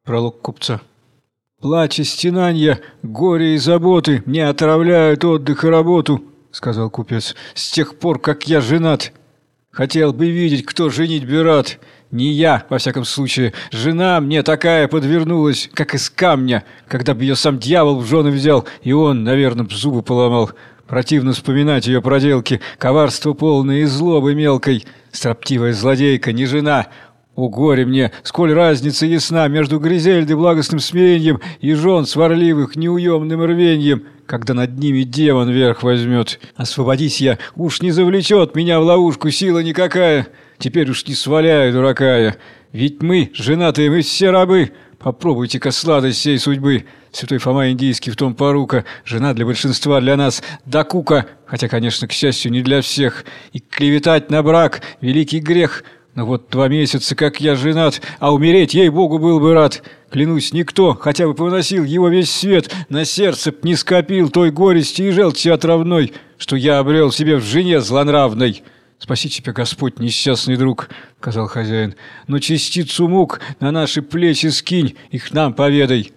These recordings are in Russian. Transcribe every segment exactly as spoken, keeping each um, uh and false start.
Пролог купца. «Плач и стенанья, горе и заботы мне отравляют отдых и работу», — сказал купец, — «с тех пор, как я женат. Хотел бы видеть, кто женить бы рад. Не я, во всяком случае. Жена мне такая подвернулась, как из камня, когда бы ее сам дьявол в жены взял, и он, наверное, зубы поломал. Противно вспоминать ее проделки, коварство полное и злобы мелкой. Строптивая злодейка, не жена. О, горе мне, сколь разница ясна между Гризельдой благостным смирением и жен сварливых неуемным рвеньем, когда над ними демон верх возьмет. Освободись я, уж не завлечет меня в ловушку сила никакая. Теперь уж не сваляю дурака я. Ведь мы, женатые, мы все рабы. Попробуйте-ка сладость сей судьбы. Святой Фома Индийский в том порука. Жена для большинства, для нас докука, хотя, конечно, к счастью, не для всех. И клеветать на брак — великий грех. Но вот два месяца, как я женат, а умереть, ей-богу, был бы рад. Клянусь, никто, хотя бы повыносил его весь свет, на сердце б не скопил той горести и желчи отравной, что я обрел себе в жене злонравной. «Спаси тебя, Господь, несчастный друг», — сказал хозяин, — «но частицу мук на наши плечи скинь, их нам поведай.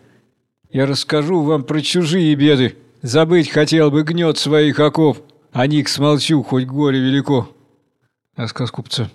Я расскажу вам про чужие беды, забыть хотел бы гнет своих оков, о них смолчу, хоть горе велико». Рассказ купца.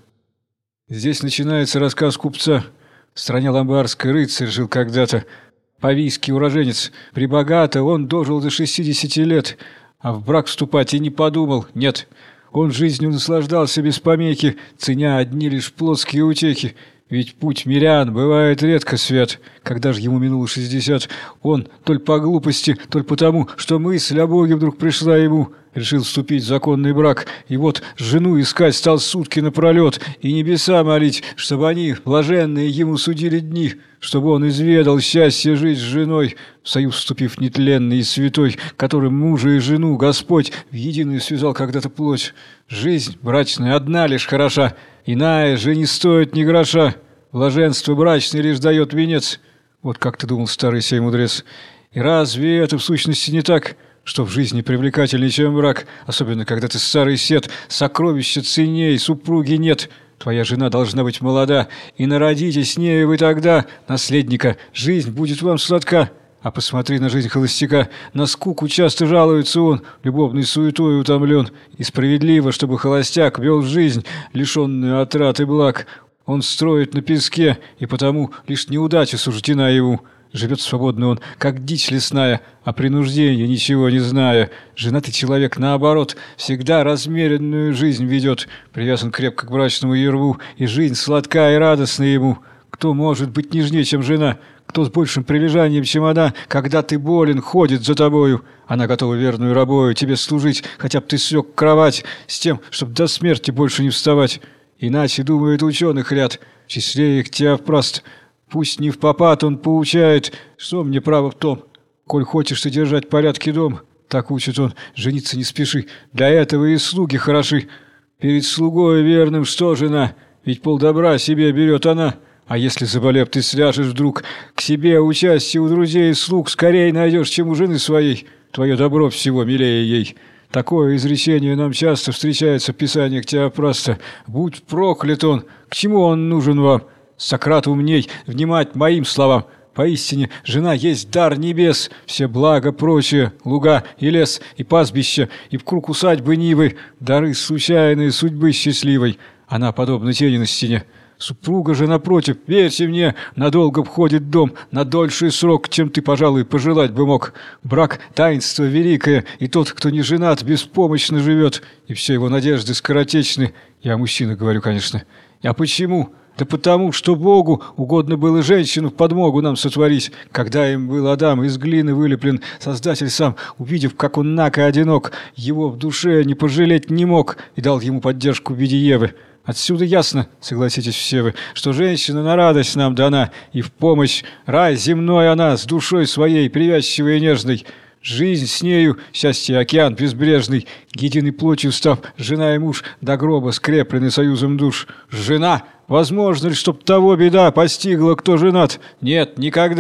Здесь начинается рассказ купца. В стране ломбардской рыцарь жил когда-то, павийский уроженец. Прибогато он дожил до шестидесяти лет, а в брак вступать и не подумал, нет. Он жизнью наслаждался без помехи, ценя одни лишь плотские утехи. Ведь путь мирян бывает редко свят. Когда же ему минуло шестьдесят, он, толь по глупости, толь потому, что мысль о Боге вдруг пришла ему, решил вступить в законный брак. И вот жену искать стал сутки напролет, и небеса молить, чтобы они, блаженные, ему судили дни, чтобы он изведал счастье жить с женой, в союз вступив нетленный и святой, которым мужа и жену Господь в единую связал когда-то плоть. Жизнь брачная одна лишь хороша, иная же не стоит ни гроша. Блаженство брачное лишь дает венец. Вот как ты думал, старый сей мудрец. И разве это в сущности не так, что в жизни привлекательнее, чем брак, особенно когда ты старый сет, сокровища ценней супруги нет. Твоя жена должна быть молода, и народите с нею вы тогда наследника, жизнь будет вам сладка. А посмотри на жизнь холостяка, на скуку часто жалуется он, любовной суетой утомлен, и справедливо, чтобы холостяк вел жизнь, лишенную отрад и благ. Он строит на песке, и потому лишь неудача суждена ему. Живет свободно он, как дичь лесная, а принуждения ничего не зная. Женатый человек, наоборот, всегда размеренную жизнь ведет, привязан крепко к брачному ярву, и жизнь сладка и радостна ему. Кто может быть нежнее, чем жена? Кто с большим прилежанием, чем она, когда ты болен, ходит за тобою? Она готова верную рабою тебе служить, хотя б ты слег кровать, с тем, чтоб до смерти больше не вставать. Иначе, думает ученых ряд, в числе их Теофраст. Пусть не впопад он поучает, что мне право в том. Коль хочешь ты держать порядки дом, так учит он, жениться не спеши, для этого и слуги хороши. Перед слугой верным что жена, ведь полдобра себе берет она. А если, заболев, ты сляжешь вдруг, к себе участие у друзей и слуг скорее найдешь, чем у жены своей. Твое добро всего милее ей. Такое изречение нам часто встречается в писаниях Теофраста. Будь проклят он, к чему он нужен вам? Сократ умней, внимать моим словам. Поистине, жена есть дар небес, все блага прочее, луга и лес, и пастбища, и в круг усадьбы нивы, дары случайные судьбы счастливой. Она подобна тени на стене. Супруга же, напротив, верьте мне, надолго входит дом, на дольший срок, чем ты, пожалуй, пожелать бы мог. Брак – таинство великое, и тот, кто не женат, беспомощно живет, и все его надежды скоротечны. Я о мужчинах говорю, конечно. А почему? Да потому, что Богу угодно было женщину в подмогу нам сотворить. Когда им был Адам из глины вылеплен, Создатель сам, увидев, как он наг и одинок, его в душе не пожалеть не мог и дал ему поддержку в виде Евы. Отсюда ясно, согласитесь все вы, что женщина на радость нам дана, и в помощь рай земной она, с душой своей привязчивой и нежной. Жизнь с нею, счастье океан безбрежный, единой плотью став, жена и муж до гроба скреплены союзом душ. Жена! Возможно ли, чтоб того беда постигла, кто женат? Нет, никогда.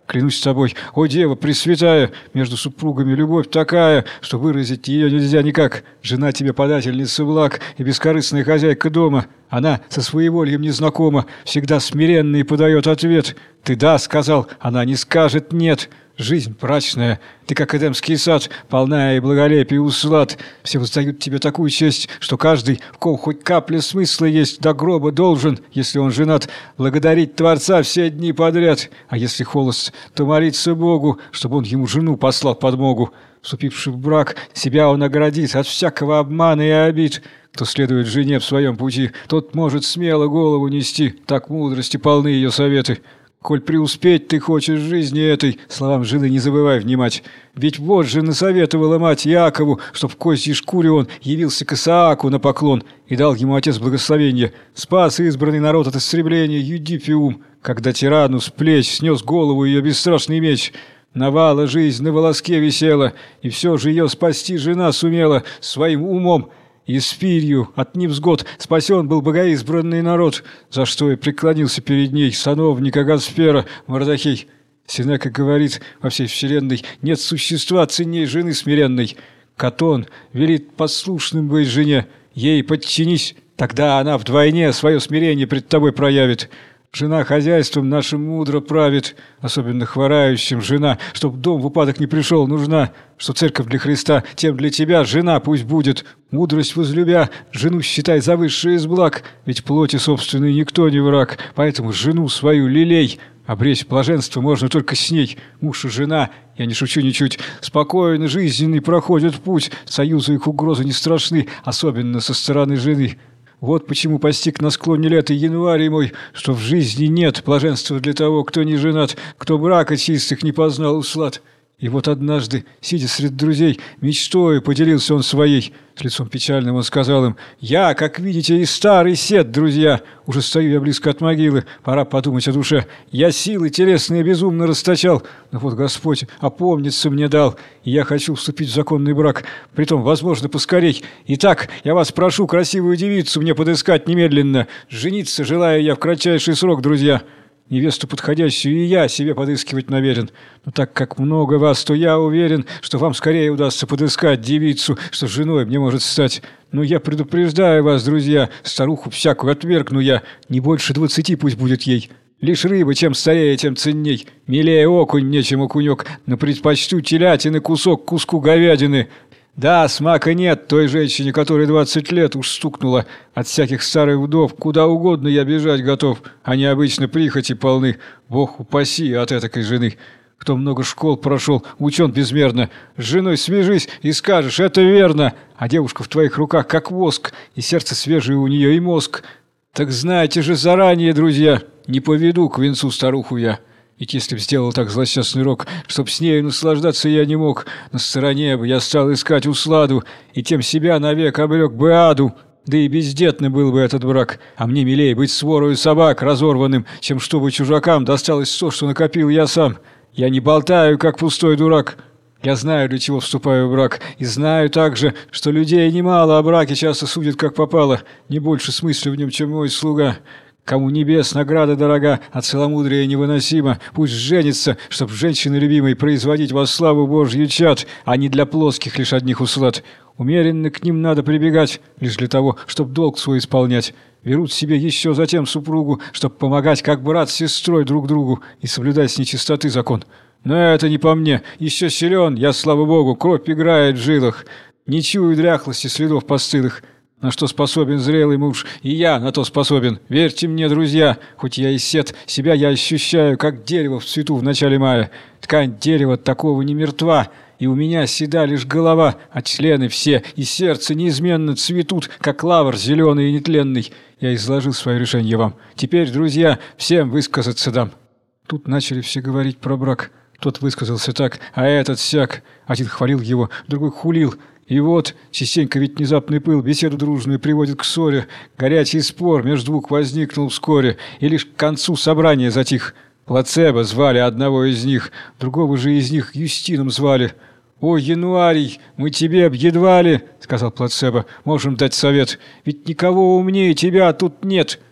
Клянусь тобой, о дева пресвятая, между супругами любовь такая, что выразить ее нельзя никак. Жена тебе подательница благ и бескорыстная хозяйка дома. Она со своевольем не знакома, всегда смиренно и подает ответ. Ты «да» сказал, она не скажет «нет». Жизнь брачная, ты как эдемский сад, полная и благолепие услад. Все воздают тебе такую честь, что каждый, в ком хоть капля смысла есть, до гроба должен, если он женат, благодарить Творца все дни подряд. А если холост, то молиться Богу, чтобы он ему жену послал подмогу. Вступивший в брак, себя он оградит от всякого обмана и обид. Кто следует жене в своем пути, тот может смело голову нести, так мудрости полны ее советы. Коль преуспеть ты хочешь в жизни этой, словам жены не забывай внимать. Ведь вот же насоветовала мать Якову, чтоб в козьей шкуре он явился к Исааку на поклон, и дал ему отец благословение. Спас избранный народ от истребления Юдифиум, когда тирану с плеч снес голову ее бесстрашный меч. Навала жизнь на волоске висела, и все же ее спасти жена сумела своим умом. И спирью от невзгод спасен был богоизбранный народ, за что и преклонился перед ней сановник Агасфера Мардахей. Сенека говорит, во всей вселенной нет существа ценней жены смиренной. Катон велит послушным быть жене, ей подчинись, тогда она вдвойне свое смирение пред тобой проявит. Жена хозяйством нашим мудро правит, особенно хворающим жена, чтоб дом в упадок не пришел, нужна, что церковь для Христа, тем для тебя жена пусть будет. Мудрость возлюбя, жену считай за высшее из благ, ведь плоти собственной никто не враг, поэтому жену свою лелей. Обречь блаженство можно только с ней. Муж и жена, я не шучу ничуть, спокойно жизненный проходят путь, союзу их угрозы не страшны, особенно со стороны жены. Вот почему постиг на склоне лета январь мой, что в жизни нет блаженства для того, кто не женат, кто брака чистых не познал услад. И вот однажды, сидя среди друзей, мечтою поделился он своей. С лицом печальным он сказал им: «Я, как видите, и старый сед, друзья. Уже стою я близко от могилы, пора подумать о душе. Я силы телесные безумно расточал, но вот Господь опомниться мне дал, и я хочу вступить в законный брак, притом, возможно, поскорей. Итак, я вас прошу красивую девицу мне подыскать немедленно. Жениться желаю я в кратчайший срок, друзья». Невесту подходящую и я себе подыскивать намерен. Но так как много вас, то я уверен, что вам скорее удастся подыскать девицу, что женой мне может стать. Но я предупреждаю вас, друзья, старуху всякую отвергну я, не больше двадцати пусть будет ей. Лишь рыба, чем старее, тем ценней. Милее окунь мне, чем окунек, но предпочту телятины кусок куску говядины. Да, смака нет той женщине, которой двадцать лет уж стукнула. От всяких старых вдов куда угодно я бежать готов. Они обычно прихоти полны. Бог упаси от этакой жены. Кто много школ прошел, учен безмерно. С женой свяжись и скажешь, это верно. А девушка в твоих руках как воск, и сердце свежее у нее, и мозг. Так знайте же заранее, друзья, не поведу к венцу старуху я. Ведь если б сделал так злосчастный рок, чтоб с нею наслаждаться я не мог, на стороне бы я стал искать усладу, и тем себя навек обрек бы аду. Да и бездетный был бы этот брак, а мне милее быть сворою собак разорванным, чем чтобы чужакам досталось то, что накопил я сам. Я не болтаю, как пустой дурак. Я знаю, для чего вступаю в брак, и знаю также, что людей немало о браке часто судят как попало, не больше смысла в нем, чем мой слуга. Кому небес награда дорога, а целомудрие невыносимо, пусть женится, чтоб женщины любимой производить во славу Божью чад, а не для плоских лишь одних услад. Умеренно к ним надо прибегать, лишь для того, чтоб долг свой исполнять. Берут себе еще затем супругу, чтоб помогать, как брат с сестрой друг другу, и соблюдать с нечистоты закон. Но это не по мне, еще силен, я, слава Богу, кровь играет в жилах, не чую дряхлости следов постылых. На что способен зрелый муж, и я на то способен. Верьте мне, друзья, хоть я и сед, себя я ощущаю, как дерево в цвету в начале мая. Ткань дерева такого не мертва, и у меня седа лишь голова, а члены все и сердце неизменно цветут, как лавр зеленый и нетленный. Я изложил свое решение вам. Теперь, друзья, всем высказаться дам». Тут начали все говорить про брак. Тот высказался так, а этот сяк. Один хвалил его, другой хулил. И вот, частенько ведь внезапный пыл беседу дружную приводит к ссоре. Горячий спор между двух возникнул вскоре, и лишь к концу собрания затих. Плацебо звали одного из них, другого же из них Юстином звали. «О, Януарий, мы тебе едва ли, — сказал Плацебо, — можем дать совет, ведь никого умнее тебя тут нет».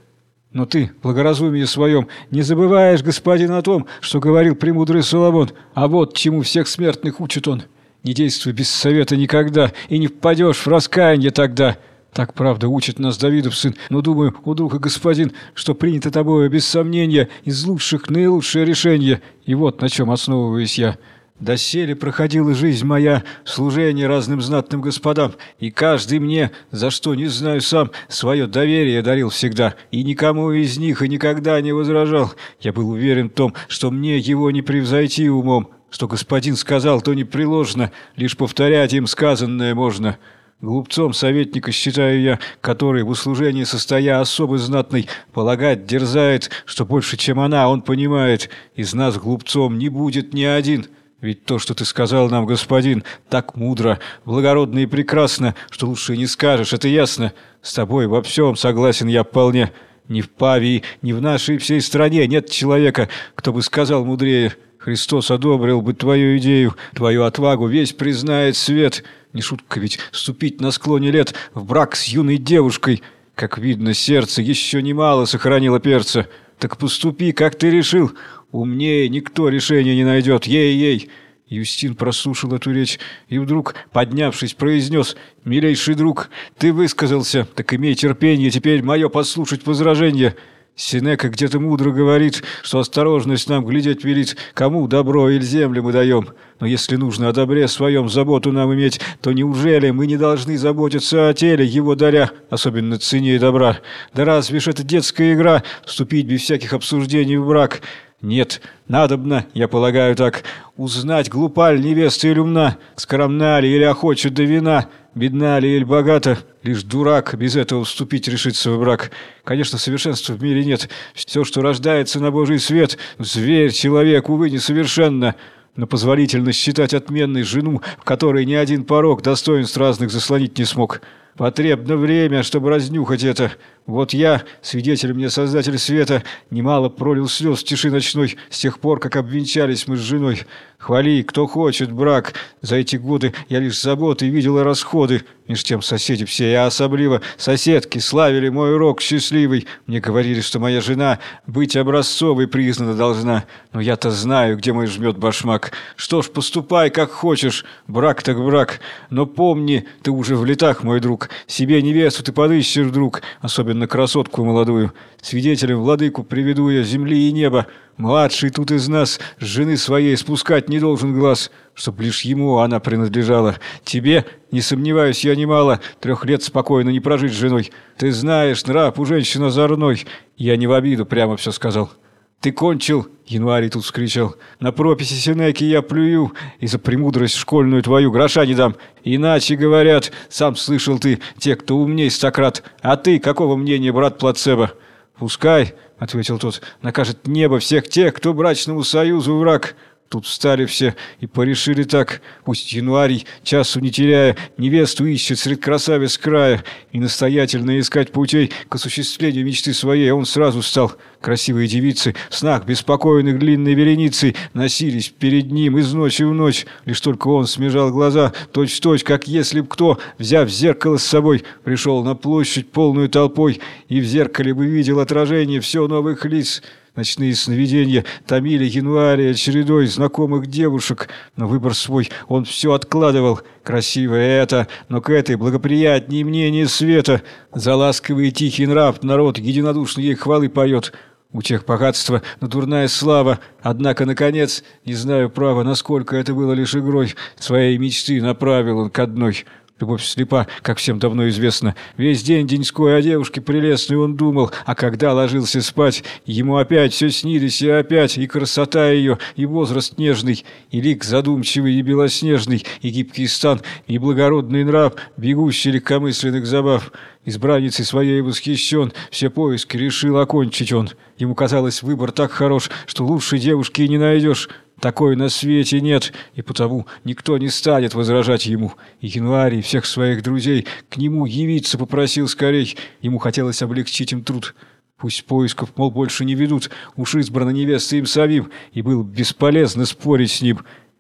Но ты, в благоразумии своем, не забываешь, господин, о том, что говорил премудрый Соломон, а вот чему всех смертных учит он. Не действуй без совета никогда, и не впадешь в раскаяние тогда. Так, правда, учит нас Давидов сын, но думаю, о друг и господин, что принято тобою без сомнения из лучших наилучшее решение, и вот на чем основываюсь я. Доселе проходила жизнь моя в служении разным знатным господам, и каждый мне, за что не знаю сам, свое доверие дарил всегда, и никому из них и никогда не возражал. Я был уверен в том, что мне его не превзойти умом, что господин сказал, то непреложно, лишь повторять им сказанное можно. Глупцом советника считаю я, который в услужении состоя особо знатный, полагать дерзает, что больше, чем она, он понимает. Из нас глупцом не будет ни один. Ведь то, что ты сказал нам, господин, так мудро, благородно и прекрасно, что лучше и не скажешь, это ясно. С тобой во всем согласен я вполне. Ни в Павии, ни в нашей всей стране нет человека, кто бы сказал мудрее. Христос одобрил бы твою идею, твою отвагу весь признает свет. Не шутка ведь вступить на склоне лет в брак с юной девушкой. Как видно, сердце еще немало сохранило перца. Так поступи, как ты решил. Умнее никто решения не найдет. Ей-ей!» Юстин прослушал эту речь и вдруг, поднявшись, произнес: «Милейший друг, ты высказался, так имей терпение теперь мое послушать возражение. Сенека где-то мудро говорит, что осторожность нам глядеть велит, кому добро или землю мы даем. Но если нужно о добре своем заботу нам иметь, то неужели мы не должны заботиться о теле, его даря, особенно цене добра? Да разве ж это детская игра, вступить без всяких обсуждений в брак? Нет, надобно, я полагаю так, узнать, глупа ли невеста или умна, скромна ли или охоча до вина, бедна ли или богата. Лишь дурак без этого вступить решится в брак. Конечно, совершенства в мире нет. Все, что рождается на Божий свет, зверь, человек, увы, несовершенно. Но позволительно считать отменной жену, в которой ни один порок достоинств разных заслонить не смог. Потребно время, чтобы разнюхать это. Вот я, свидетель мне Создатель света, немало пролил слез в тиши ночной с тех пор, как обвенчались мы с женой. Хвали, кто хочет, брак. За эти годы я лишь заботы видел и расходы. Меж тем соседи все, а особливо соседки, славили мой урок счастливый. Мне говорили, что моя жена быть образцовой признана должна. Но я-то знаю, где мой жмет башмак. Что ж, поступай, как хочешь. Брак так брак. Но помни, ты уже в летах, мой друг. Себе невесту ты подыщешь вдруг, особенно красотку молодую. Свидетелем владыку приведу я земли и неба. Младший тут из нас с жены своей спускать не должен глаз, чтоб лишь ему она принадлежала. Тебе, не сомневаюсь я немало, трех лет спокойно не прожить с женой. Ты знаешь, нрав у женщины озорной. Я не в обиду прямо все сказал. «Ты кончил!» — Январий тут вскричал. «На прописи Сенеки я плюю, и за премудрость школьную твою гроша не дам. Иначе говорят, сам слышал ты, те, кто умней стократ. А ты какого мнения, брат Плацебо?» «Пускай!» — ответил тот. «Накажет небо всех тех, кто брачному союзу враг». Тут встали все и порешили так. Пусть Януарий, часу не теряя, невесту ищет средь красавиц края, и настоятельно искать путей к осуществлению мечты своей он сразу стал. Красивые девицы в снах беспокойных длинной вереницей носились перед ним из ночи в ночь. Лишь только он смежал глаза, точь-в-точь, как если б кто, взяв зеркало с собой, пришел на площадь полную толпой и в зеркале бы видел отражение все новых лиц. Ночные сновидения томили Януария чередой знакомых девушек, но выбор свой он все откладывал. Красивое это, но к этой благоприятнее мнение света. За ласковый и тихий нрав народ единодушно ей хвалы поет. У тех богатство, но дурная слава. Однако, наконец, не знаю права, насколько это было лишь игрой, своей мечты направил он к одной. Любовь слепа, как всем давно известно. Весь день деньской о девушке прелестной он думал, а когда ложился спать, ему опять все снились, и опять и красота ее, и возраст нежный, и лик задумчивый и белоснежный, и гибкий стан, и благородный нрав, бегущий легкомысленных забав. Избранницей своей восхищен, все поиски решил окончить он. Ему казалось, выбор так хорош, что лучшей девушки и не найдешь. Такой на свете нет, и потому никто не станет возражать ему. И Януарий всех своих друзей к нему явиться попросил скорей. Ему хотелось облегчить им труд. Пусть поисков, мол, больше не ведут, уж избрана невеста им самим, и было бесполезно спорить с ним.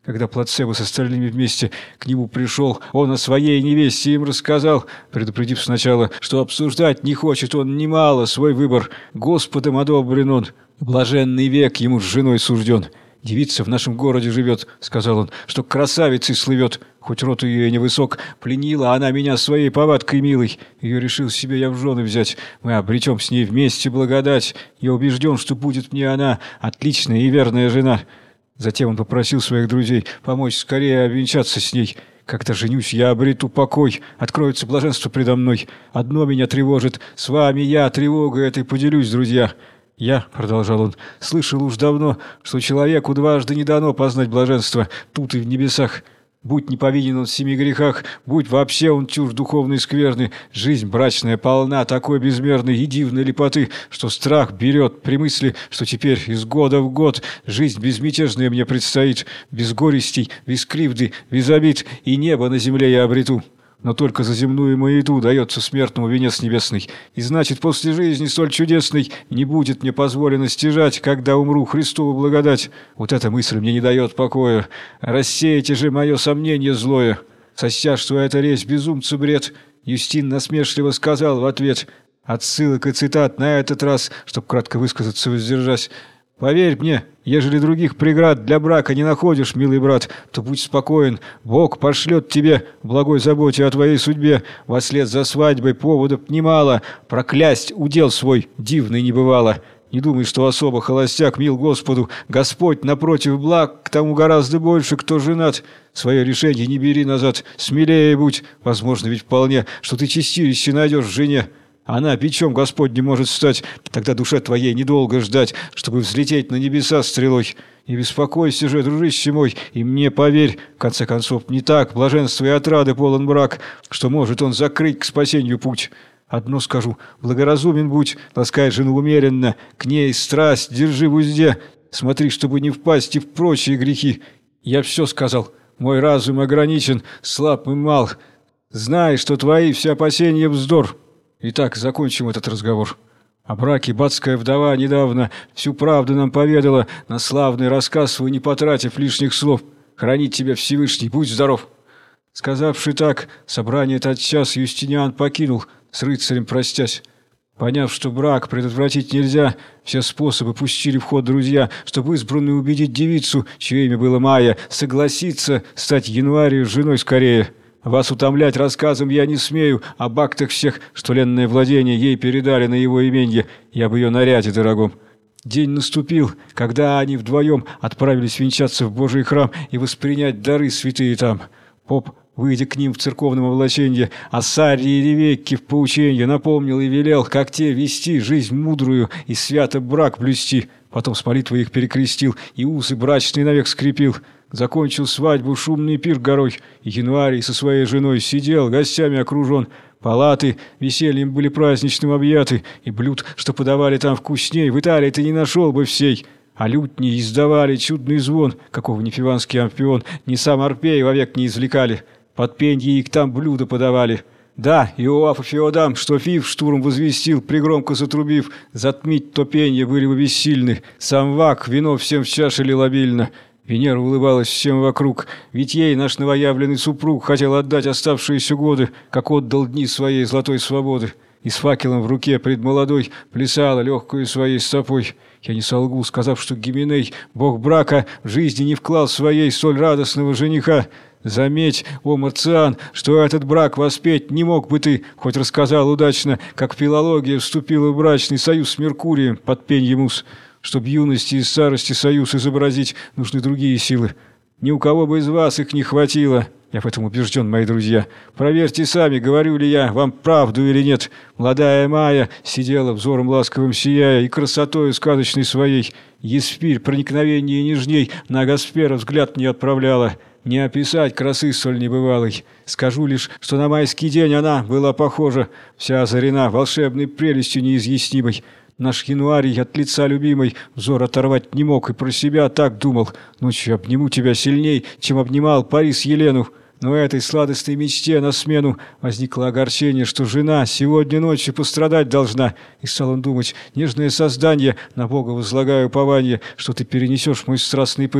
Когда Плацебо с остальными вместе к нему пришел, он о своей невесте им рассказал, предупредив сначала, что обсуждать не хочет он немало свой выбор. Господом одобрен он, блаженный век ему с женой сужден. «Девица в нашем городе живет», — сказал он, — «что красавицей слывет. Хоть рот ее и невысок, пленила она меня своей повадкой милой. Ее решил себе я в жены взять. Мы обретем с ней вместе благодать. Я убежден, что будет мне она отличная и верная жена». Затем он попросил своих друзей помочь скорее обвенчаться с ней. «Когда женюсь, я обрету покой, откроется блаженство предо мной. Одно меня тревожит, с вами я тревогой этой поделюсь, друзья». «Я, — продолжал он, — слышал уж давно, что человеку дважды не дано познать блаженство, тут и в небесах. Будь не повинен он в семи грехах, будь вообще он чушь духовной скверны, жизнь брачная полна такой безмерной и дивной лепоты, что страх берет при мысли, что теперь из года в год жизнь безмятежная мне предстоит, без горестей, без кривды, без обид, и небо на земле я обрету. Но только за земную маяду дается смертному венец небесный. И значит, после жизни столь чудесной не будет мне позволено стяжать, когда умру, Христову благодать. Вот эта мысль мне не дает покоя. Рассеяйте же мое сомнение злое». Сочтя, что это речь безумца бред, Юстин насмешливо сказал в ответ, отсылок и цитат на этот раз, чтоб кратко высказаться воздержась: «Поверь мне, ежели других преград для брака не находишь, милый брат, то будь спокоен, Бог пошлет тебе, в благой заботе о твоей судьбе, вослед за свадьбой поводов немало, проклясть удел свой дивный не бывало. Не думай, что особо холостяк мил Господу, Господь напротив благ, к тому гораздо больше, кто женат. Свое решение не бери назад, смелее будь, возможно ведь вполне, что ты чистилище найдешь в жене. Она бичом Господним может стать, тогда душе твоей недолго ждать, чтобы взлететь на небеса стрелой. Не беспокойся же, дружище мой, и мне поверь, в конце концов, не так блаженства и отрады полон брак, что может он закрыть к спасению путь. Одно скажу, благоразумен будь, ласкай жену умеренно, к ней страсть держи в узде, смотри, чтобы не впасть и в прочие грехи. Я все сказал, мой разум ограничен, слаб и мал. Знай, что твои все опасения вздор». Итак, закончим этот разговор. О браке батская вдова недавно всю правду нам поведала, на славный рассказ свой не потратив лишних слов. Хранить тебя Всевышний, будь здоров. Сказавши так, собрание тотчас Юстиниан покинул, с рыцарем простясь. Поняв, что брак предотвратить нельзя, все способы пустили в ход друзья, чтобы избранную убедить девицу, чье имя было Майя, согласиться стать Януарию женой скорее. Вас утомлять рассказом я не смею об актах всех, что ленное владение ей передали на его именье, и об ее наряде дорогом. День наступил, когда они вдвоем отправились венчаться в Божий храм и воспринять дары святые там. Поп, выйдя к ним в церковном облачении, о Сарре и Ревекке в поученье напомнил и велел, как те вести жизнь мудрую и свято брак блюсти. Потом с молитвой их перекрестил и усы брачные навек скрепил. Закончил свадьбу шумный пир горой, и Януарий со своей женой сидел, гостями окружен. Палаты весельем были праздничным объяты, и блюд, что подавали там вкусней, в Италии ты не нашел бы всей. А лютни издавали чудный звон, какого ни фиванский амфион, ни сам Орпей вовек не извлекали. Под пенье их там блюда подавали. Да, Иоаф и Феодам, что Фив штурм возвестил, пригромко затрубив, затмить то пенье были бы бессильны. Сам Вак вино всем в чаше лил обильно. Венера улыбалась всем вокруг, ведь ей наш новоявленный супруг хотел отдать оставшиеся годы, как отдал дни своей золотой свободы. И с факелом в руке пред молодой плясала легкую своей стопой. Я не солгу, сказав, что Гименей, бог брака, в жизни не вклал своей столь радостного жениха. Заметь, о Марциан, что этот брак воспеть не мог бы ты, хоть рассказал удачно, как филология вступила в брачный союз с Меркурием под пенье мус. Чтоб юности и старости союз изобразить, нужны другие силы. Ни у кого бы из вас их не хватило. Я в этом убежден, мои друзья. Проверьте сами, говорю ли я вам правду или нет. Молодая Майя сидела взором ласковым сияя и красотою сказочной своей. Еспирь проникновение нежней на Гаспера взгляд не отправляла. Не описать красы столь небывалой. Скажу лишь, что на майский день она была похожа, вся озарена волшебной прелестью неизъяснимой. Наш Януарий от лица любимой взор оторвать не мог и про себя так думал. Ночью обниму тебя сильней, чем обнимал Парис Елену. Но этой сладостной мечте на смену возникло огорчение, что жена сегодня ночью пострадать должна. И стал он думать, нежное создание, на Бога возлагаю упование, что ты перенесешь мой страстный пыл.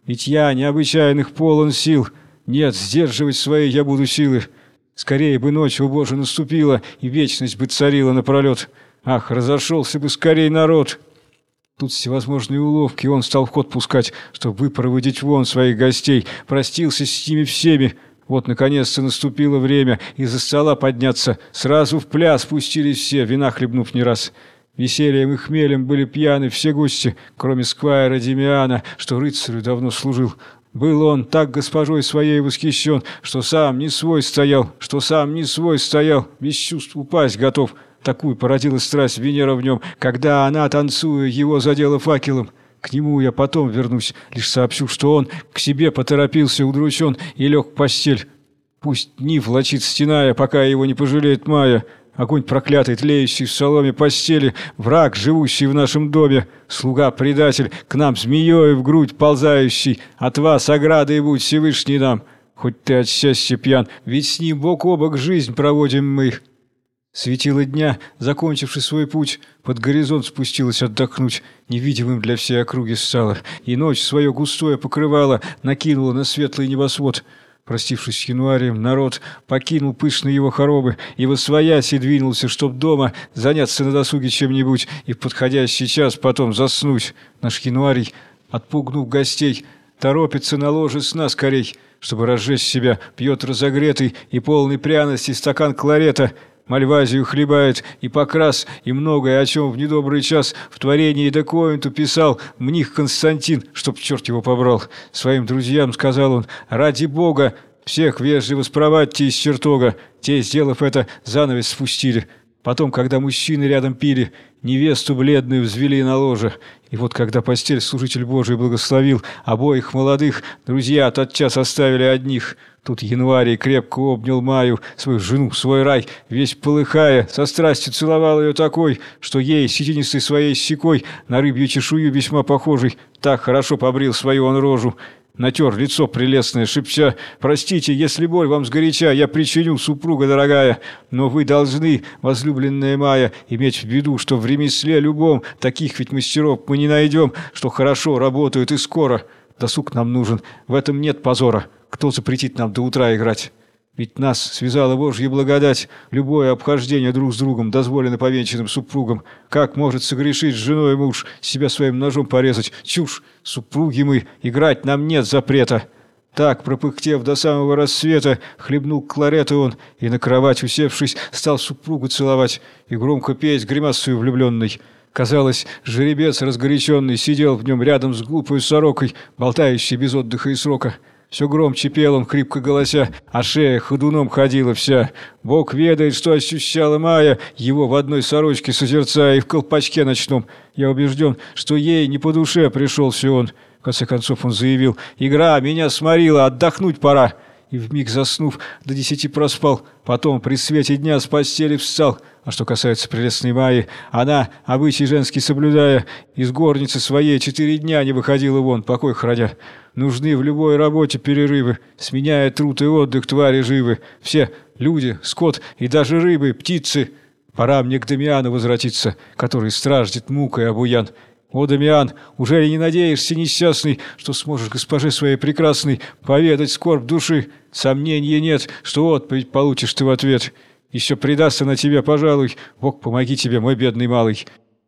Ведь я необычайных полон сил. Нет, сдерживать свои я буду силы. Скорее бы ночь, о Боже, наступила, и вечность бы царила напролет. Ах, разошелся бы скорей народ!» Тут всевозможные уловки он стал в ход пускать, чтобы выпроводить вон своих гостей, простился с ними всеми. Вот, наконец-то, наступило время из-за стола подняться. Сразу в пляс пустились все, вина хлебнув не раз. Весельем и хмелем были пьяны все гости, кроме сквайра Демиана, что рыцарю давно служил. Был он так госпожой своей восхищен, что сам не свой стоял, что сам не свой стоял, без чувств упасть готов. Такую породила страсть Венера в нем, когда она, танцуя, его задела факелом. К нему я потом вернусь, лишь сообщу, что он к себе поторопился, удручен, и лег в постель. Пусть дни влачит стеная, пока его не пожалеет Майя. Огонь проклятый, тлеющий в соломе постели, враг, живущий в нашем доме, слуга-предатель, к нам змеей в грудь ползающий, от вас оградой будь Всевышний нам. Хоть ты от счастья пьян, ведь с ним бок о бок жизнь проводим мы. Светило дня, закончивший свой путь, под горизонт спустилась отдохнуть, невидимым для всей округи стало, и ночь свое густое покрывало накинула на светлый небосвод. Простившись с январем, народ покинул пышные его хоромы и восвоясь и двинулся, чтоб дома заняться на досуге чем-нибудь и в подходящий час потом заснуть. Наш январий, отпугнув гостей, торопится на ложе сна скорей, чтобы разжечь себя, пьет разогретый и полный пряности стакан кларета, Мальвазию хлебает и покрас, и многое, о чем в недобрый час в творении Декоинту писал мних Константин, чтоб черт его побрал. Своим друзьям сказал он: «Ради Бога, всех вежливо спровадьте из чертога». Те, сделав это, занавес спустили. Потом, когда мужчины рядом пили, невесту бледную взвели на ложе. И вот когда постель служитель Божий благословил обоих молодых, друзья тотчас оставили одних. Тут январий крепко обнял Маю, свою жену, свой рай, весь полыхая, со страстью целовал ее такой, что ей, щетинистой своей щекой, на рыбью чешую весьма похожей, так хорошо побрил свою он рожу. Натер лицо прелестное, шепча: «Простите, если боль вам сгоряча я причиню, супруга дорогая, но вы должны, возлюбленная моя, иметь в виду, что в ремесле любом таких ведь мастеров мы не найдем, что хорошо работают и скоро. Досуг нам нужен, в этом нет позора. Кто запретит нам до утра играть? Ведь нас связала Божья благодать, любое обхождение друг с другом дозволено повенчанным супругам. Как может согрешить с женой муж, себя своим ножом порезать? Чушь! Супруги мы, играть нам нет запрета». Так, пропыхтев до самого рассвета, хлебнул кларета он, и на кровать, усевшись, стал супругу целовать и громко петь гримасою влюбленной. Казалось, жеребец разгоряченный сидел в нем рядом с глупой сорокой, болтающей без отдыха и срока. Все громче пел он, хрипко голося, а шея ходуном ходила вся. Бог ведает, что ощущала Майя, его в одной сорочке созерцая и в колпачке ночном. Я убежден, что ей не по душе пришелся он. В конце концов он заявил: «Игра меня сморила, отдохнуть пора». И вмиг заснув, до десяти проспал. Потом при свете дня с постели встал. А что касается прелестной Майи, она, обычай женский соблюдая, из горницы своей четыре дня не выходила вон, покой храня. Нужны в любой работе перерывы, сменяя труд и отдых твари живы. Все люди, скот и даже рыбы, птицы. Пора мне к Дамиану возвратиться, который страждет мукой обуян. О, Дамиан, уже ли не надеешься, несчастный, что сможешь госпоже своей прекрасной поведать скорбь души? Сомнения нет, что отповедь получишь ты в ответ. Еще предастся на тебя, пожалуй. Бог, помоги тебе, мой бедный малый».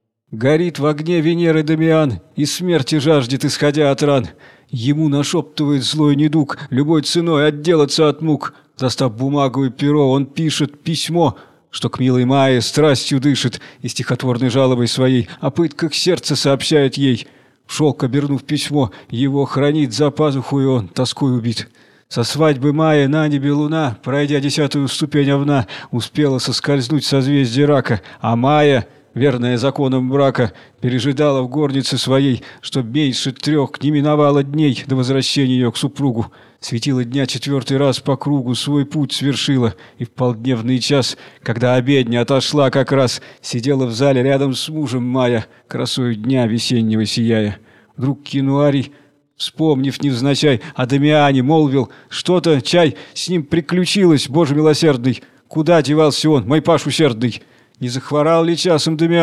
Горит в огне Венеры Дамиан, и смерти жаждет, исходя от ран. Ему нашептывает злой недуг, любой ценой отделаться от мук. Достав бумагу и перо, он пишет письмо, что к милой Майе страстью дышит и стихотворной жалобой своей о пытках сердца сообщает ей. В шелк обернув письмо, его хранит за пазухой он, тоской убит. Со свадьбы Майи на небе луна, пройдя десятую ступень овна, успела соскользнуть в созвездие рака, а Майя, верная законам брака, пережидала в горнице своей, чтоб меньше трех не миновало дней до возвращения ее к супругу. Светило дня четвертый раз по кругу свой путь свершила, и в полдневный час, когда обедня отошла как раз, сидела в зале рядом с мужем Майя, красою дня весеннего сияя. Вдруг Кинуарий, вспомнив невзначай о Дамиане, молвил: «Что-то, чай, с ним приключилось, Боже милосердный! Куда девался он, мой паш усердный? Не захворал ли часом Дамиан?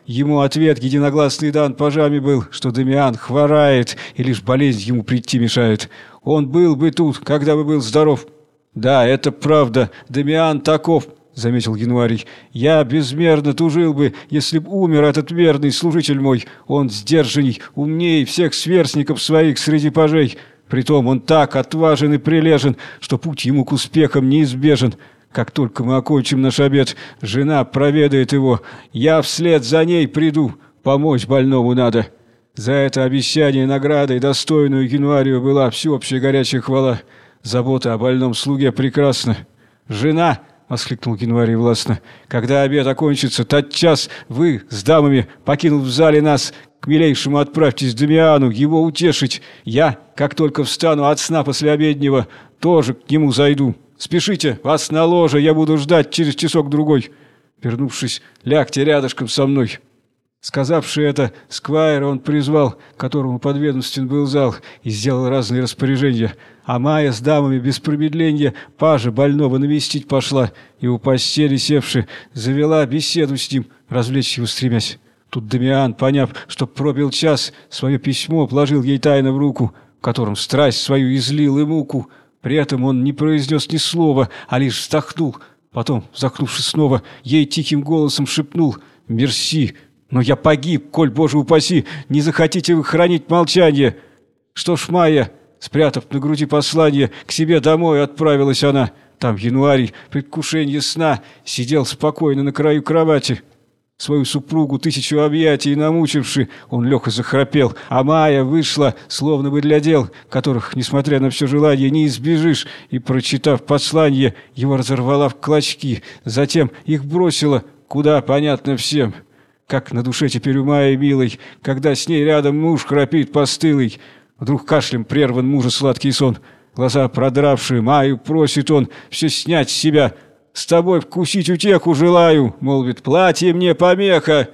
Ему ответ единогласный дан пажами был, что Дамиан хворает, и лишь болезнь ему прийти мешает. Он был бы тут, когда бы был здоров. Да, это правда, Дамиан таков, заметил Януарий. Я безмерно тужил бы, если б умер этот верный служитель мой. Он сдержанней, умней всех сверстников своих среди пажей. Притом он так отважен и прилежен, что путь ему к успехам неизбежен. Как только мы окончим наш обед, жена проведает его. Я вслед за ней приду, помочь больному надо. За это обещание наградой достойную Януарию была всеобщая горячая хвала. Забота о больном слуге прекрасна. «Жена!» — воскликнул Януарий властно. «Когда обед окончится, тотчас вы с дамами, покинув в зале нас, к милейшему отправьтесь к Дамиану, его утешить. Я, как только встану от сна после обеднего, тоже к нему зайду. Спешите, вас на ложе, я буду ждать через часок-другой. Вернувшись, лягте рядышком со мной». Сказавши это, сквайра он призвал, которому подведомствен был зал, и сделал разные распоряжения. А Майя с дамами без промедления пажа больного навестить пошла, и у постели севши завела беседу с ним, развлечь его стремясь. Тут Дамиан, поняв, что пробил час, свое письмо положил ей тайно в руку, в котором страсть свою излил и муку. При этом он не произнес ни слова, а лишь вздохнул. Потом, вздохнувши снова, ей тихим голосом шепнул: «Мерси! Но я погиб, коль, Боже упаси, не захотите вы хранить молчание». Что ж, Майя, спрятав на груди послание, к себе домой отправилась она. Там Януарий, предвкушенье сна, сидел спокойно на краю кровати. Свою супругу тысячу объятий намучивши, он лег и захрапел, а Майя вышла, словно бы для дел, которых, несмотря на все желание, не избежишь, и, прочитав послание, его разорвала в клочки, затем их бросила, куда понятно всем. Как на душе теперь у Майи милой, когда с ней рядом муж храпит постылый. Вдруг кашлем прерван мужа сладкий сон. Глаза продравшие, Майю просит он все снять с себя. «С тобой вкусить утеху желаю», — молвит, — «платье мне помеха».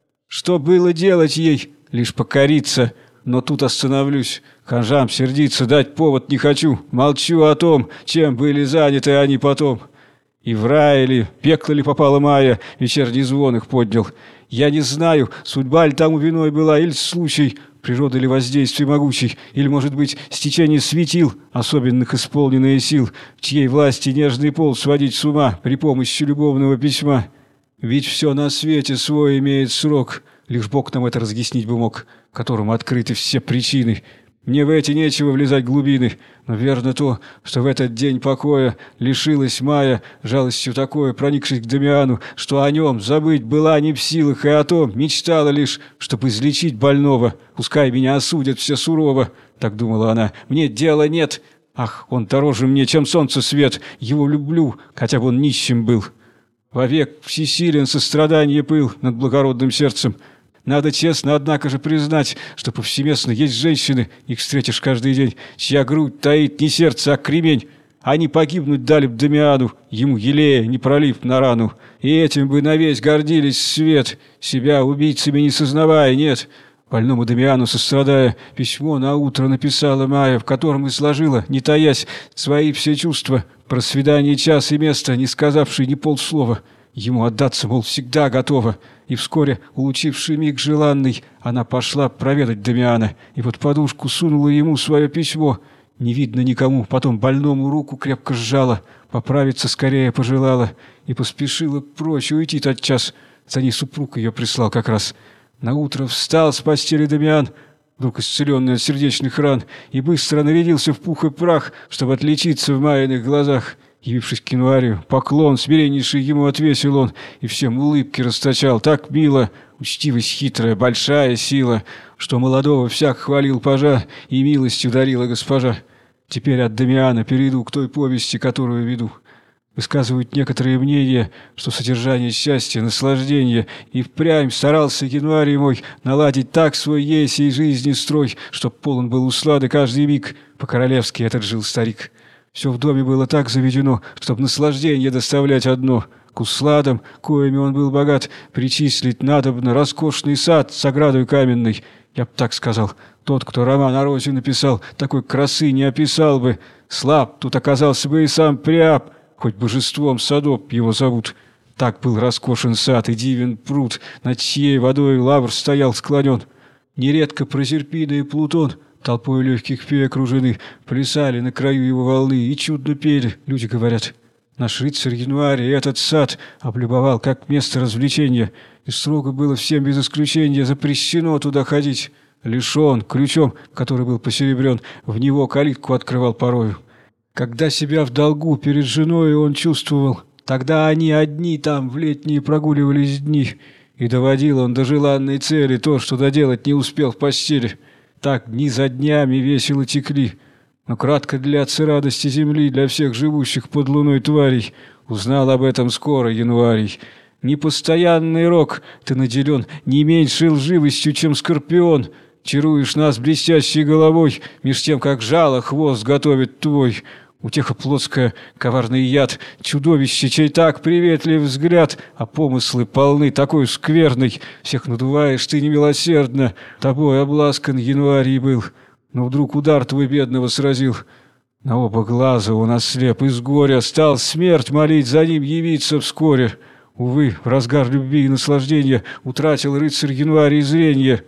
Что было делать ей? Лишь покориться. Но тут остановлюсь. Ханжам сердиться дать повод не хочу. Молчу о том, чем были заняты они потом. И в рай ли, пекло ли попала Майя, вечерний звон их поднял. Я не знаю, судьба ли тому виной была, или случай, природа ли воздействие могучий, или, может быть, стечение светил, особенных исполненные сил, в чьей власти нежный пол сводить с ума при помощи любовного письма. Ведь все на свете свой имеет срок, лишь Бог нам это разъяснить бы мог, которому открыты все причины. Мне в эти нечего влезать глубины, но верно то, что в этот день покоя лишилась Майя, жалостью такой, проникшись к Дамиану, что о нем забыть была не в силах, и о том мечтала лишь, чтобы излечить больного. Пускай меня осудят все сурово, так думала она, мне дела нет. Ах, он дороже мне, чем солнце свет, его люблю, хотя бы он нищим был. Вовек всесилен сострадание пыл над благородным сердцем. Надо честно, однако же, признать, что повсеместно есть женщины, их встретишь каждый день, чья грудь таит не сердце, а кремень. Они погибнуть дали б Дамиану, ему елея, не пролив на рану. И этим бы навесь гордились свет, себя убийцами не сознавая, нет. Больному Дамиану сострадая, письмо на утро написала Майя, в котором изложила, не таясь, свои все чувства, про свидание час и место, не сказавший ни полслова. Ему отдаться, мол, всегда готова. И вскоре, улучивший миг желанный, она пошла проведать Дамиана, и под подушку сунула ему свое письмо. Не видно никому, потом больному руку крепко сжала, поправиться скорее пожелала, и поспешила прочь уйти тотчас. За ней супруг ее прислал как раз. Наутро встал с постели Дамиан, вдруг исцеленный от сердечных ран, и быстро нарядился в пух и прах, чтобы отличиться в Майиных глазах. Явившись к Януарию, поклон смиреннейший ему отвесил он, и всем улыбки расточал так мило, учтивость хитрая, большая сила, что молодого всяк хвалил пажа, и милостью дарила госпожа. Теперь от Дамиана перейду к той повести, которую веду. Высказывают некоторые мнения, что содержание счастья, наслаждения, и впрямь старался Януарий мой наладить так свой есей жизни строй, чтоб полон был услады каждый миг, по-королевски этот жил старик. Все в доме было так заведено, чтоб наслаждение доставлять одно. К усладам, коими он был богат, причислить надобно роскошный сад с оградой каменной. Я б так сказал, тот, кто роман о розе написал, такой красы не описал бы. Слаб тут оказался бы и сам Приап, хоть божеством Содоп его зовут. Так был роскошен сад и дивен пруд, над чьей водой лавр стоял склонен. Нередко Прозерпина и Плутон, толпой легких фей окружены, плясали на краю его волны и чудно пели, люди говорят. Наш рыцарь Януарий этот сад облюбовал как место развлечения, и строго было всем без исключения запрещено туда ходить. Лишь он, ключом, который был посеребрен, в него калитку открывал порою. Когда себя в долгу перед женой он чувствовал, тогда они одни там в летние прогуливались дни, и доводил он до желанной цели то, что доделать не успел в постели. Так дни за днями весело текли. Но кратко длятся радости земли для всех живущих под луной тварей. Узнал об этом скоро Януарий. Непостоянный рок, ты наделен не меньшей лживостью, чем скорпион. Чаруешь нас блестящей головой, меж тем, как жало хвост готовит твой. Утеха плотская, коварный яд, чудовище, чей так приветлив взгляд, а помыслы полны такой скверной. Всех надуваешь ты немилосердно, тобой обласкан Януарий был. Но вдруг удар твой бедного сразил. На оба глаза он ослеп, и с горя стал смерть молить за ним явиться вскоре. Увы, в разгар любви и наслаждения утратил рыцарь Януарий зрение.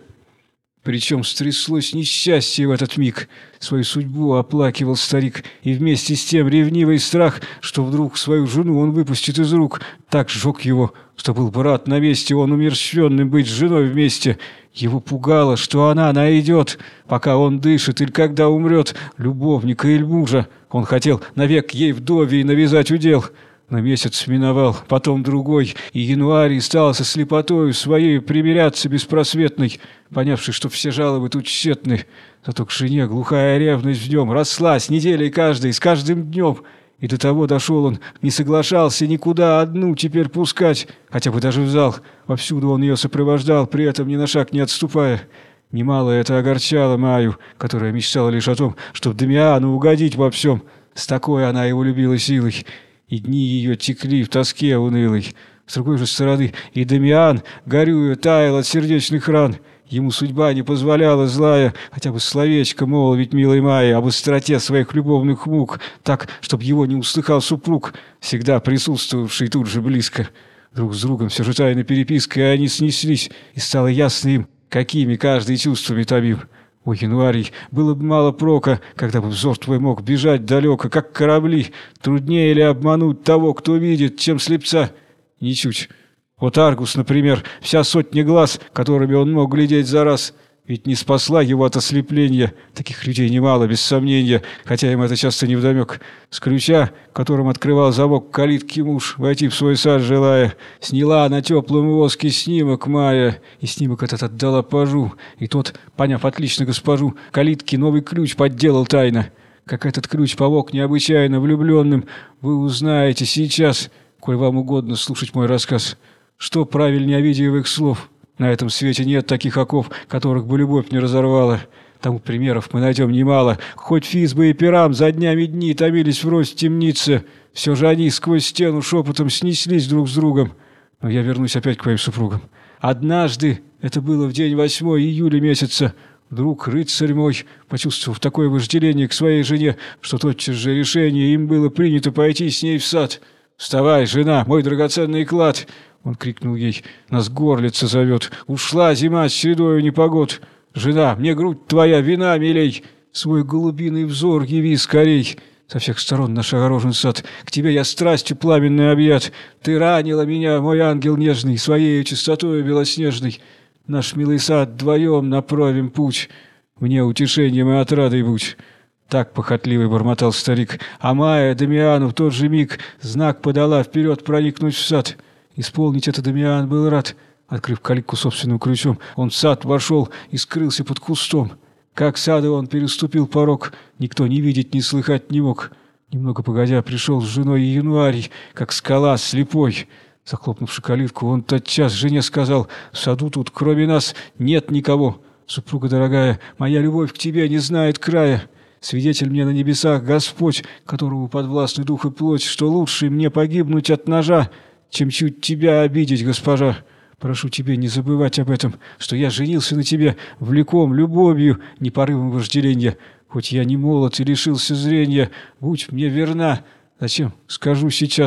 Причем стряслось несчастье в этот миг. Свою судьбу оплакивал старик, и вместе с тем ревнивый страх, что вдруг свою жену он выпустит из рук, так сжег его, что был бы рад на месте он умерщвленным быть с женой вместе. Его пугало, что она найдет, пока он дышит или когда умрет, любовника или мужа. Он хотел навек ей вдове навязать удел. Но месяц миновал, потом другой, и Януарий стал со слепотою своей примиряться беспросветной, понявший, что все жалобы тут тщетны. Зато к жене глухая ревность в нем росла с неделей каждой, с каждым днем. И до того дошел он, не соглашался никуда одну теперь пускать, хотя бы даже в зал. Повсюду он ее сопровождал, при этом ни на шаг не отступая. Немало это огорчало Маю, которая мечтала лишь о том, чтобы Дамиану угодить во всем. С такой она его любила силой. И дни ее текли в тоске унылой. С другой же стороны, и Дамиан, горюя, таял от сердечных ран. Ему судьба не позволяла злая хотя бы словечко молвить милой Майе об остроте своих любовных мук, так, чтобы его не услыхал супруг, всегда присутствовавший тут же близко. Друг с другом все же тайной перепиской они снеслись, и стало ясно им, какими каждый чувствами томим. О, Януарий, было бы мало прока, когда бы взор твой мог бежать далеко, как корабли. Труднее ли обмануть того, кто видит, чем слепца? Ничуть. Вот Аргус, например, вся сотня глаз, которыми он мог глядеть за раз, ведь не спасла его от ослепления. Таких людей немало, без сомнения, хотя им это часто невдомек. С ключа, которым открывал замок калитки муж, войти в свой сад желая, сняла на теплом воске снимок Майя, и снимок этот отдала пажу, и тот, поняв отлично госпожу, калитки новый ключ подделал тайно. Как этот ключ помог необычайно влюбленным, вы узнаете сейчас, коль вам угодно слушать мой рассказ. Что правильнее Овидиевых слов? На этом свете нет таких оков, которых бы любовь не разорвала. Тому примеров мы найдем немало. Хоть Физбы и Пирам за днями дни томились врозь в темнице, все же они сквозь стену шепотом снеслись друг с другом. Но я вернусь опять к моим супругам. Однажды, это было в день восьмого июля месяца, вдруг рыцарь мой, почувствовав такое вожделение к своей жене, что тотчас же решение им было принято пойти с ней в сад. «Вставай, жена, мой драгоценный клад!» Он крикнул ей: «Нас горлица зовет! Ушла зима с чередою непогод! Жена, мне грудь твоя вина милей! Свой голубиный взор яви скорей! Со всех сторон наш огорожен сад, к тебе я страстью пламенной объят! Ты ранила меня, мой ангел нежный, своей чистотою белоснежной! Наш милый сад вдвоем направим путь, мне утешением и отрадой будь!» Так похотливый бормотал старик, а Майя Дамиану в тот же миг знак подала вперед проникнуть в сад. Исполнить это Дамиан был рад. Открыв калитку собственным ключом, он в сад вошел и скрылся под кустом. Как сада он переступил порог, никто ни видеть, ни слыхать не мог. Немного погодя пришел с женой Януарий, как скала слепой. Захлопнувши калитку, он тотчас жене сказал: «В саду тут, кроме нас, нет никого. Супруга дорогая, моя любовь к тебе не знает края. Свидетель мне на небесах Господь, которому подвластны дух и плоть, что лучше мне погибнуть от ножа, чем чуть тебя обидеть, госпожа. Прошу тебя не забывать об этом, что я женился на тебе, влеком любовью, не порывом вожделения. Хоть я не молод и лишился зрения, будь мне верна. Зачем? Скажу сейчас.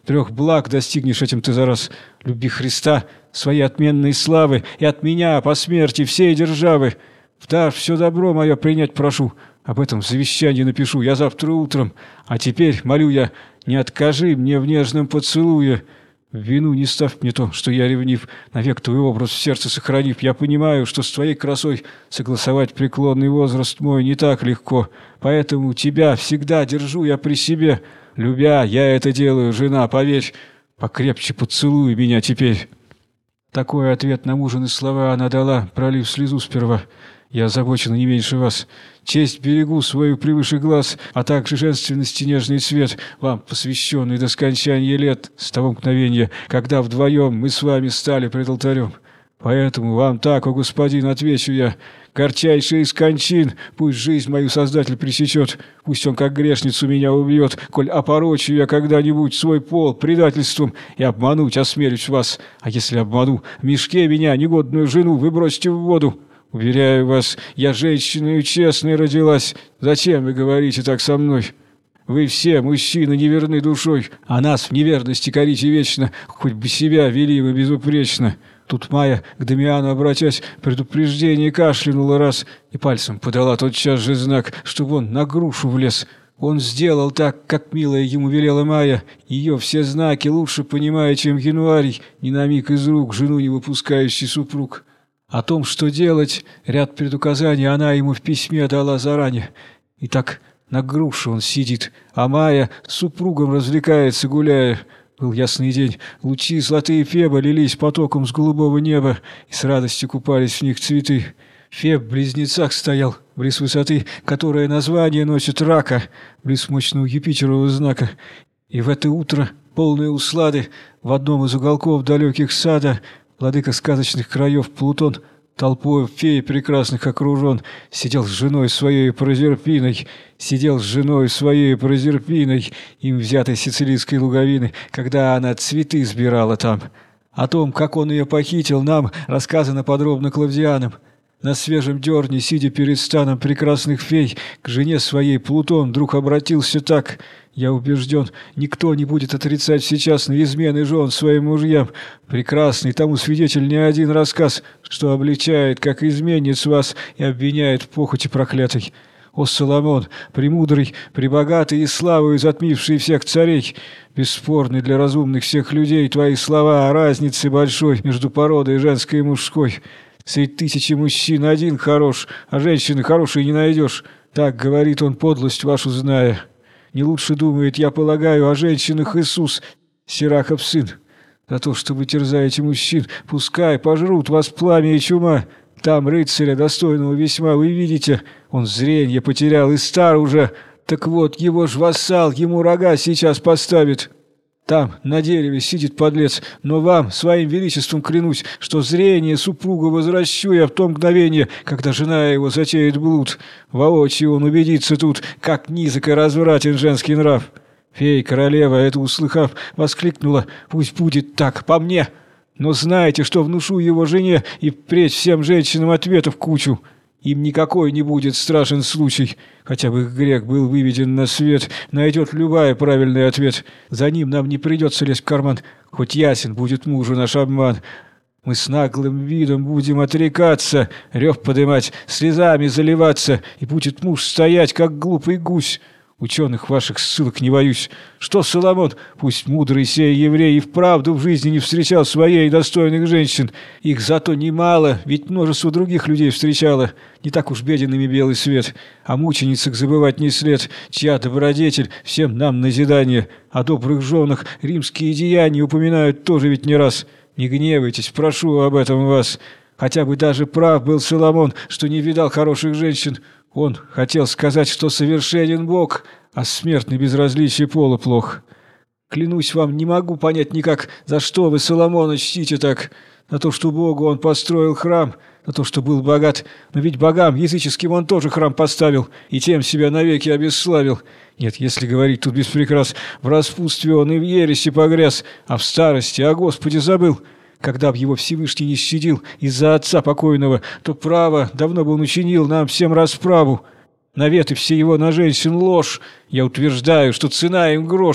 Трех благ достигнешь этим ты за раз: любви Христа, своей отменной славы, и от меня по смерти всей державы. В дар все добро мое принять прошу, об этом в завещании напишу я завтра утром. А теперь, молю я, не откажи мне в нежном поцелуе. В вину не ставь мне то, что я ревнив, навек твой образ в сердце сохранив. Я понимаю, что с твоей красой согласовать преклонный возраст мой не так легко, поэтому тебя всегда держу я при себе. Любя, я это делаю, жена, поверь, покрепче поцелуй меня теперь». Такой ответ на мужины слова она дала, пролив слезу сперва. «Я озабочена не меньше вас. Честь берегу свою превыше глаз, а также женственность и нежный цвет, вам посвященный до скончания лет, с того мгновения, когда вдвоем мы с вами стали пред алтарем. Поэтому вам так, о господин, отвечу я: горчайший из кончин, пусть жизнь мою Создатель пресечет, пусть он как грешницу меня убьет, коль опорочу я когда-нибудь свой пол предательством и обмануть осмелюсь вас. А если обману, в мешке меня, негодную жену, вы бросьте в воду. Уверяю вас, я женщиной честной родилась. Зачем вы говорите так со мной? Вы все, мужчины, неверны душой, а нас в неверности корите вечно, хоть бы себя вели вы безупречно». Тут Майя, к Дамиану обратясь, предупреждение кашлянула раз и пальцем подала тотчас же знак, чтобы он на грушу влез. Он сделал так, как милая ему велела Майя. Ее все знаки лучше понимая, чем Януарий, ни на миг из рук жену не выпускающий супруг. О том, что делать, ряд предуказаний она ему в письме дала заранее. И так на груше он сидит, а Майя с супругом развлекается, гуляя. Был ясный день, лучи золотые Феба лились потоком с голубого неба, и с радостью купались в них цветы. Феб в близнецах стоял, близ высоты, которая название носит Рака, близ мощного Юпитерового знака. И в это утро, полное услады, в одном из уголков далеких сада, владыка сказочных краев Плутон, толпой фей прекрасных окружен, сидел с женой своей Прозерпиной, сидел с женой своей Прозерпиной, им взятой сицилийской луговины, когда она цветы сбирала там. О том, как он ее похитил, нам рассказано подробно Клавдианом. На свежем дерне, сидя перед станом прекрасных фей, к жене своей Плутон вдруг обратился так: «Я убежден, никто не будет отрицать сейчас на измены жен своим мужьям. Прекрасный тому свидетель не один рассказ, что обличает, как изменниц вас, и обвиняет в похоти проклятой. О, Соломон, премудрый, пребогатый и славою затмивший всех царей, бесспорный для разумных всех людей твои слова о разнице большой между породой женской и мужской. Среди тысячи мужчин один хорош, а женщины хорошей не найдешь. Так говорит он, подлость вашу зная. Не лучше думает, я полагаю, о женщинах Иисус, Сирахов сын. За то, что вы терзаете мужчин, пускай пожрут вас пламя и чума. Там рыцаря, достойного весьма, вы видите, он зрение потерял и стар уже. Так вот, его ж вассал ему рога сейчас поставит. Там, на дереве, сидит подлец, но вам, своим величеством клянусь, что зрение супруга возвращу я в то мгновение, когда жена его затеет блуд. Воочию он убедится тут, как низок и развратен женский нрав». Фея, королева, это услыхав, воскликнула: «Пусть будет так, по мне! Но знайте, что внушу его жене и впредь всем женщинам ответов кучу. Им никакой не будет страшен случай. Хотя бы их грех был выведен на свет, найдет любая правильный ответ. За ним нам не придется лезть в карман, хоть ясен будет мужу наш обман. Мы с наглым видом будем отрекаться, рев подымать, слезами заливаться, и будет муж стоять, как глупый гусь. Ученых ваших ссылок не боюсь. Что, Соломон, пусть мудрый сей еврей и вправду в жизни не встречал своей достойных женщин. Их зато немало, ведь множество других людей встречало. Не так уж беден ими белый свет. О мученицах забывать не след, чья добродетель всем нам назидание. О добрых женах римские деяния упоминают тоже ведь не раз. Не гневайтесь, прошу об этом вас. Хотя бы даже прав был Соломон, что не видал хороших женщин. Он хотел сказать, что совершенен Бог, а смертный безразличие пола плох. Клянусь вам, не могу понять никак, за что вы Соломона чтите так. На то, что Богу он построил храм, на то, что был богат. Но ведь богам языческим он тоже храм поставил, и тем себя навеки обесславил. Нет, если говорить тут без прикрас, в распутстве он и в ереси погряз, а в старости о Господе забыл. Когда б его Всевышний не щадил из-за отца покойного, то, право, давно бы он учинил нам всем расправу. Наветы все его на женщин ложь. Я утверждаю, что цена им грош.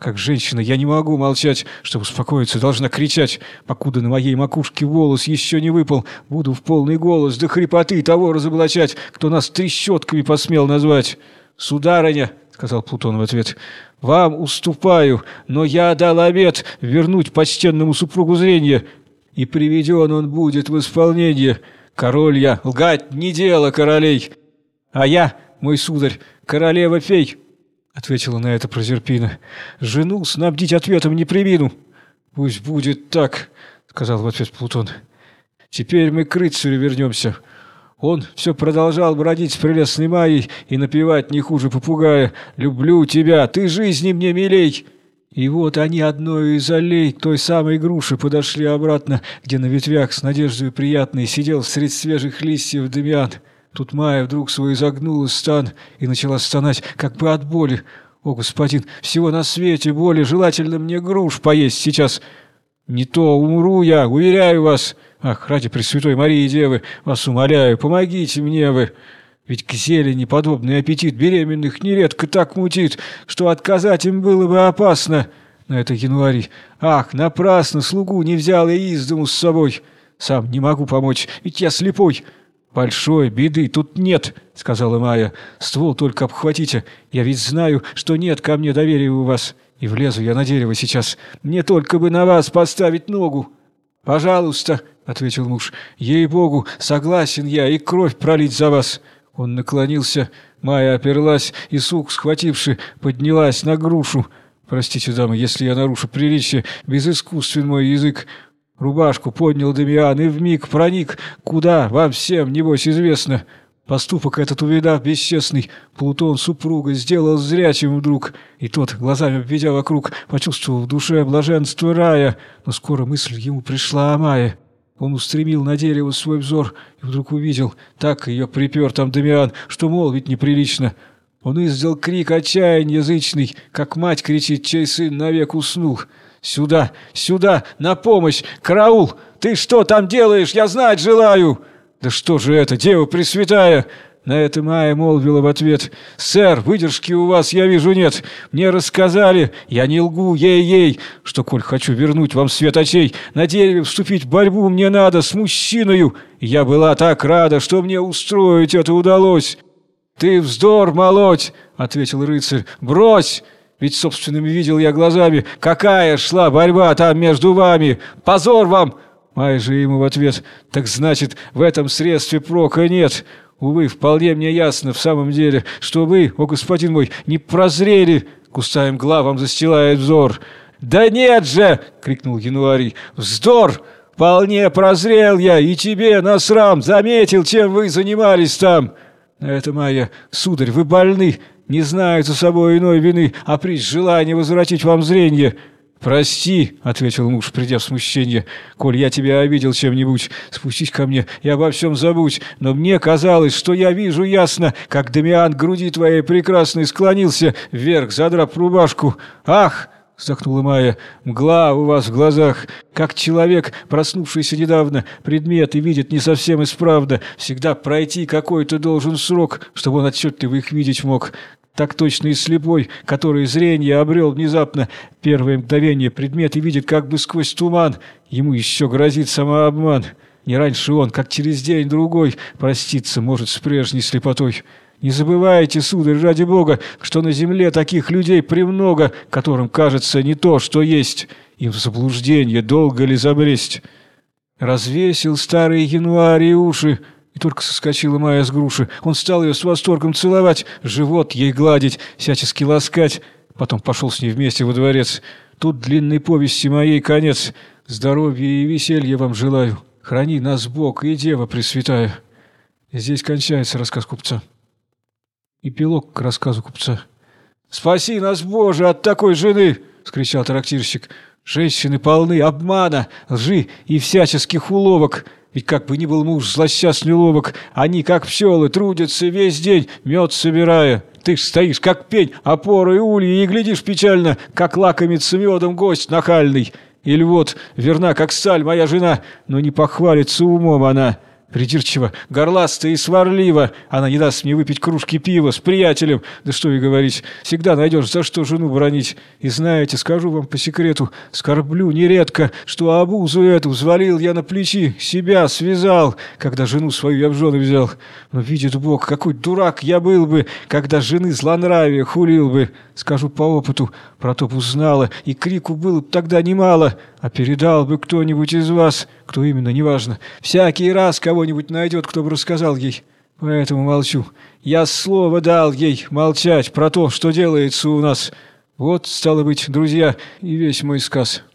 Как женщина я не могу молчать, чтобы успокоиться, должна кричать. Покуда на моей макушке волос еще не выпал, буду в полный голос до хрипоты того разоблачать, кто нас трещотками посмел назвать. «Сударыня», — сказал Плутон в ответ, — «вам уступаю, но я дал обет вернуть почтенному супругу зрение, и приведен он будет в исполнение. Король я, лгать не дело королей, а я, мой сударь, королева-фей». Ответила на это Прозерпина. «Жену снабдить ответом не премину». «Пусть будет так», — сказал в ответ Плутон. «Теперь мы к рыцарю вернемся». Он все продолжал бродить с прелестной Майей и напевать не хуже попугая: «Люблю тебя, ты жизни мне милей». И вот они одной из аллей той самой груши подошли обратно, где на ветвях с надеждой приятной сидел средь свежих листьев Дамиан. Тут Майя вдруг свой изогнула стан и начала стонать, как бы от боли. «О, господин, всего на свете боли, желательно мне груш поесть сейчас. Не то умру я, уверяю вас. Ах, ради Пресвятой Марии Девы, вас умоляю, помогите мне вы. Ведь к зелени подобный аппетит беременных нередко так мутит, что отказать им было бы опасно». На это январь. «Ах, напрасно слугу не взял я из дому с собой. Сам не могу помочь, ведь я слепой». «Большой беды тут нет», — сказала Майя. «Ствол только обхватите. Я ведь знаю, что нет ко мне доверия у вас. И влезу я на дерево сейчас. Мне только бы на вас поставить ногу». «Пожалуйста», — ответил муж. «Ей-богу, согласен я и кровь пролить за вас». Он наклонился, Майя оперлась и, сук схвативши, поднялась на грушу. «Простите, дамы, если я нарушу приличие, безыскусствен мой язык». Рубашку поднял Дамиан и вмиг проник, куда, вам всем, небось, известно. Поступок этот, увидав бесчестный, Плутон супруга сделал зрячим вдруг, и тот, глазами обведя вокруг, почувствовал в душе блаженство рая, но скоро мысль ему пришла о Майе. Он устремил на дерево свой взор и вдруг увидел, так ее припер там Дамиан, что молвить неприлично. Он издал крик отчаяния язычный, как мать кричит, чей сын навек уснул. «Сюда! Сюда! На помощь! Караул! Ты что там делаешь? Я знать желаю!» «Да что же это, Дева Пресвятая!» На это Майя молвила в ответ: «Сэр, выдержки у вас, я вижу, нет. Мне рассказали, я не лгу, ей-ей, что, коль хочу вернуть вам свет очей, на дереве вступить в борьбу мне надо с мужчиною. Я была так рада, что мне устроить это удалось». «Ты вздор молоть!» — ответил рыцарь. «Брось! Ведь собственными видел я глазами, какая шла борьба там между вами. Позор вам!» Майя же ему в ответ: «Так значит, в этом средстве прока нет. Увы, вполне мне ясно в самом деле, что вы, о господин мой, не прозрели, густая мгла вам застилает взор». «Да нет же!» — крикнул январь. «Вздор! Вполне прозрел я, и тебе на срам заметил, чем вы занимались там». На это Майя: «Сударь, вы больны, не знаю за собой иной вины, а прич желание возвратить вам зрение». «Прости», — ответил муж, придя в смущение, — «коль я тебя обидел чем-нибудь, спустись ко мне и обо всем забудь. Но мне казалось, что я вижу ясно, как Дамиан к груди твоей прекрасной склонился, вверх задрав рубашку. Ах!» — вздохнула Майя. «Мгла у вас в глазах, как человек, проснувшийся недавно, предметы видит не совсем исправно. Всегда пройти какой-то должен срок, чтобы он отчетливо их видеть мог. Так точно и слепой, который зрение обрел внезапно, первое мгновение предметы видит как бы сквозь туман. Ему еще грозит самообман. Не раньше он, как через день-другой, проститься может с прежней слепотой. Не забывайте, сударь, ради бога, что на земле таких людей премного, которым кажется не то, что есть. Им в заблуждение долго ли забресть?» Развесил старый январь уши, и только соскочила Майя с груши. Он стал ее с восторгом целовать, живот ей гладить, всячески ласкать. Потом пошел с ней вместе во дворец. Тут длинной повести моей конец. Здоровья и веселья вам желаю. Храни нас Бог и Дева Пресвятая. Здесь кончается рассказ купца. Эпилог к рассказу купца. «Спаси нас, Боже, от такой жены!» — вскричал трактирщик. «Женщины полны обмана, лжи и всяческих уловок. Ведь как бы ни был муж злосчастный ловок, они, как пчелы, трудятся весь день, мед собирая. Ты ж стоишь, как пень, опорой ульи, и глядишь печально, как лакомится медом гость нахальный. Или вот, верна, как сталь, моя жена, но не похвалится умом она. Придирчиво, горласто и сварливо. Она не даст мне выпить кружки пива с приятелем. Да что и говорить, всегда найдешь, за что жену бронить. И знаете, скажу вам по секрету, скорблю нередко, что обузу эту взвалил я на плечи, себя связал, когда жену свою я в жены взял. Но видит Бог, какой дурак я был бы, когда жены злонравие хулил бы. Скажу по опыту, про то б узнала, и крику было б тогда немало. А передал бы кто-нибудь из вас, кто именно, неважно, всякий раз кого-нибудь найдет, кто бы рассказал ей. Поэтому молчу. Я слово дал ей молчать про то, что делается у нас. Вот, стало быть, друзья, и весь мой сказ».